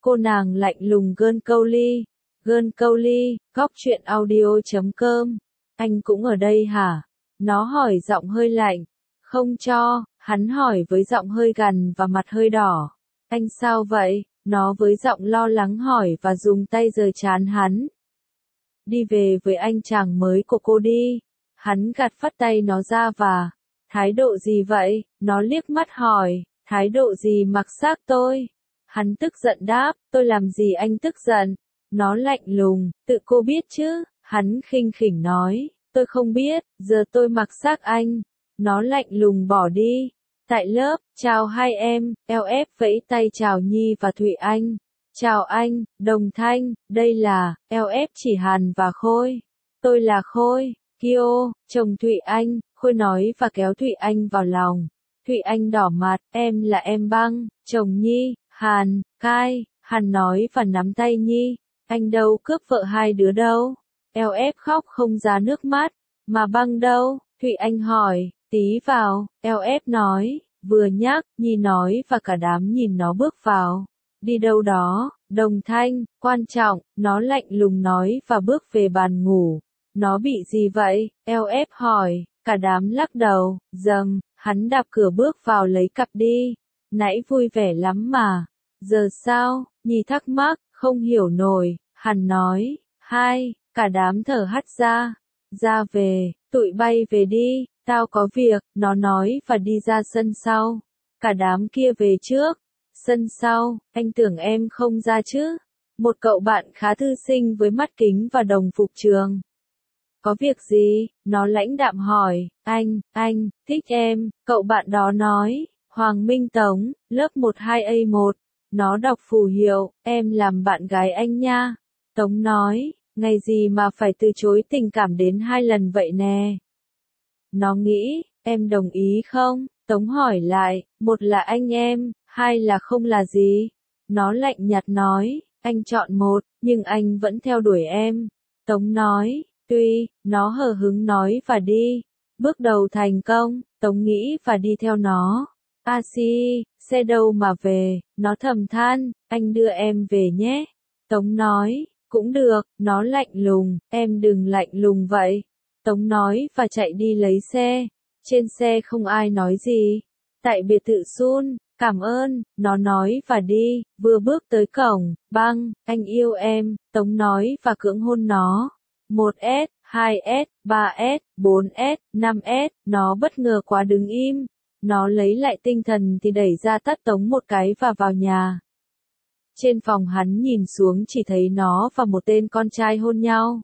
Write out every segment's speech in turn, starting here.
Cô nàng lạnh lùng gơn câu ly, góc truyện audio.com. Anh cũng ở đây hả? Nó hỏi giọng hơi lạnh. Không cho, hắn hỏi với giọng hơi gằn và mặt hơi đỏ. Anh sao vậy? Nó với giọng lo lắng hỏi và dùng tay giơ trán hắn. Đi về với anh chàng mới của cô đi. Hắn gạt phắt tay nó ra và, thái độ gì vậy? Nó liếc mắt hỏi, thái độ gì mặc xác tôi? Hắn tức giận đáp, tôi làm gì anh tức giận? Nó lạnh lùng, tự cô biết chứ? Hắn khinh khỉnh nói, tôi không biết, giờ tôi mặc xác anh. Nó lạnh lùng bỏ đi. Tại lớp, chào hai em, LF vẫy tay chào Nhi và Thụy Anh. Chào anh, Đồng Thanh, đây là, LF chỉ Hàn và Khôi. Tôi là Khôi, Kyo, chồng Thụy Anh, Khôi nói và kéo Thụy Anh vào lòng. Thụy Anh đỏ mặt, em là em Băng, chồng Nhi, Hàn, Kai, Hàn nói và nắm tay Nhi. Anh đâu cướp vợ hai đứa đâu. LF khóc không ra nước mắt, mà Băng đâu? Thụy Anh hỏi, tí vào, LF nói, vừa nhắc, Nhi nói và cả đám nhìn nó bước vào. Đi đâu đó, Đồng Thanh, quan trọng, nó lạnh lùng nói và bước về bàn ngủ. Nó bị gì vậy? LF hỏi, cả đám lắc đầu, dầm, hắn đạp cửa bước vào lấy cặp đi. Nãy vui vẻ lắm mà. Giờ sao? Nhi thắc mắc, không hiểu nổi, hắn nói, hai, cả đám thở hắt ra. Ra về, tụi bay về đi, tao có việc, nó nói và đi ra sân sau. Cả đám kia về trước. Sân sau, anh tưởng em không ra chứ? Một cậu bạn khá thư sinh với mắt kính và đồng phục trường. Có việc gì? Nó lãnh đạm hỏi, anh, thích em, cậu bạn đó nói, Hoàng Minh Tống, lớp 12A1. Nó đọc phù hiệu, em làm bạn gái anh nha. Tống nói, ngày gì mà phải từ chối tình cảm đến 2 lần vậy nè. Nó nghĩ, em đồng ý không? Tống hỏi lại, một là anh em, hai là không là gì? Nó lạnh nhạt nói, anh chọn một, nhưng anh vẫn theo đuổi em. Tống nói, tuy, nó hờ hứng nói và đi. Bước đầu thành công, Tống nghĩ và đi theo nó. Si, xe đâu mà về, nó thầm than, anh đưa em về nhé. Tống nói, cũng được, nó lạnh lùng, em đừng lạnh lùng vậy. Tống nói và chạy đi lấy xe. Trên xe không ai nói gì. Tại biệt thự Sun, cảm ơn, nó nói và đi, vừa bước tới cổng, Băng, anh yêu em, Tống nói và cưỡng hôn nó. 1S, 2S, 3S, 4S, 5S, nó bất ngờ quá đứng im. Nó lấy lại tinh thần thì đẩy ra tát Tống một cái và vào nhà. Trên phòng hắn nhìn xuống chỉ thấy nó và một tên con trai hôn nhau.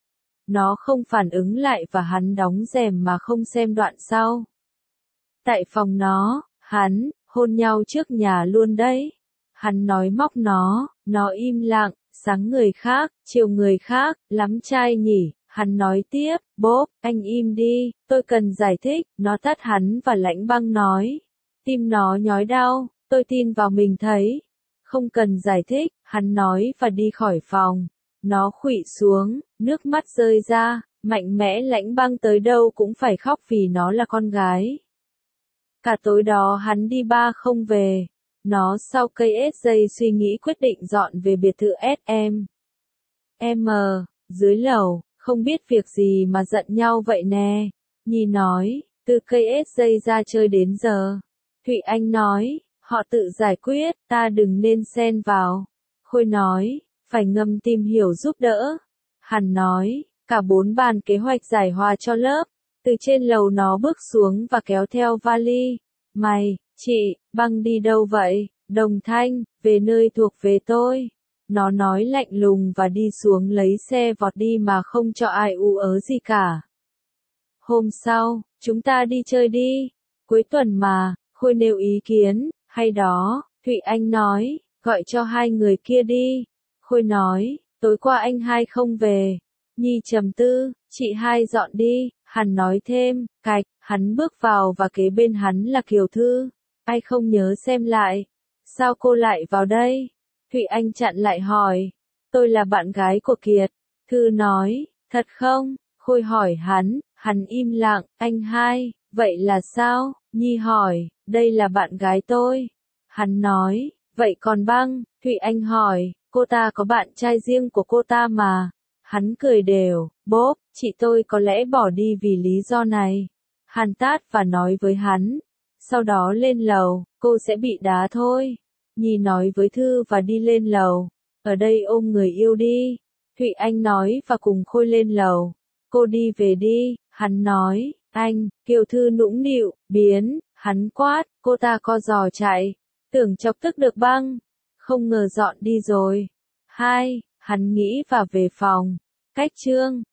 Nó không phản ứng lại và hắn đóng rèm mà không xem đoạn sau. Tại phòng hắn, hôn nhau trước nhà luôn đấy. Hắn nói móc nó im lặng, sáng người khác, chiều người khác, lắm trai nhỉ. Hắn nói tiếp, bốp, anh im đi, tôi cần giải thích. Nó tát hắn và lãnh băng nói. Tim nó nhói đau, tôi tin vào mình thấy. Không cần giải thích, hắn nói và đi khỏi phòng. Nó khuỵu xuống, nước mắt rơi ra, mạnh mẽ lãnh băng tới đâu cũng phải khóc vì nó là con gái. Cả tối đó hắn đi ba không về. Nó sau cây giây suy nghĩ quyết định dọn về biệt thự SM. Dưới lầu, không biết việc gì mà giận nhau vậy nè. Nhi nói, từ cây giây ra chơi đến giờ. Thụy Anh nói, họ tự giải quyết, ta đừng nên xen vào. Khôi nói, phải ngầm tìm hiểu giúp đỡ. Hàn nói, cả 4 bàn kế hoạch giải hòa cho lớp. Từ trên lầu nó bước xuống và kéo theo vali. Mày, chị, Băng đi đâu vậy? Đồng Thanh, về nơi thuộc về tôi. Nó nói lạnh lùng và đi xuống lấy xe vọt đi mà không cho ai ú ớ gì cả. Hôm sau, chúng ta đi chơi đi. Cuối tuần mà, Khôi nêu ý kiến, hay đó, Thụy Anh nói, gọi cho hai người kia đi. Khôi nói, tối qua anh hai không về. Nhi trầm tư, chị hai dọn đi. Hắn nói thêm, cạch, hắn bước vào và kế bên hắn là Kiều Thư. Ai không nhớ xem lại. Sao cô lại vào đây? Thụy Anh chặn lại hỏi. Tôi là bạn gái của Kiệt. Thư nói, thật không? Khôi hỏi hắn im lặng, anh hai, vậy là sao? Nhi hỏi, đây là bạn gái tôi. Hắn nói, Vậy còn băng, Thụy Anh hỏi, cô ta có bạn trai riêng của cô ta mà. Hắn cười đều, bốp, chị tôi có lẽ bỏ đi vì lý do này. Hàn tát và nói với hắn. Sau đó lên lầu, cô sẽ bị đá thôi. Nhi nói với Thư và đi lên lầu. Ở đây ôm người yêu đi. Thụy Anh nói và cùng Khôi lên lầu. Cô đi về đi, hắn nói. Anh, Kiều Thư nũng nịu, biến, hắn quát, cô ta co giò chạy. Tưởng chọc tức được băng. Không ngờ dọn đi rồi. Hắn nghĩ và về phòng. Cách chương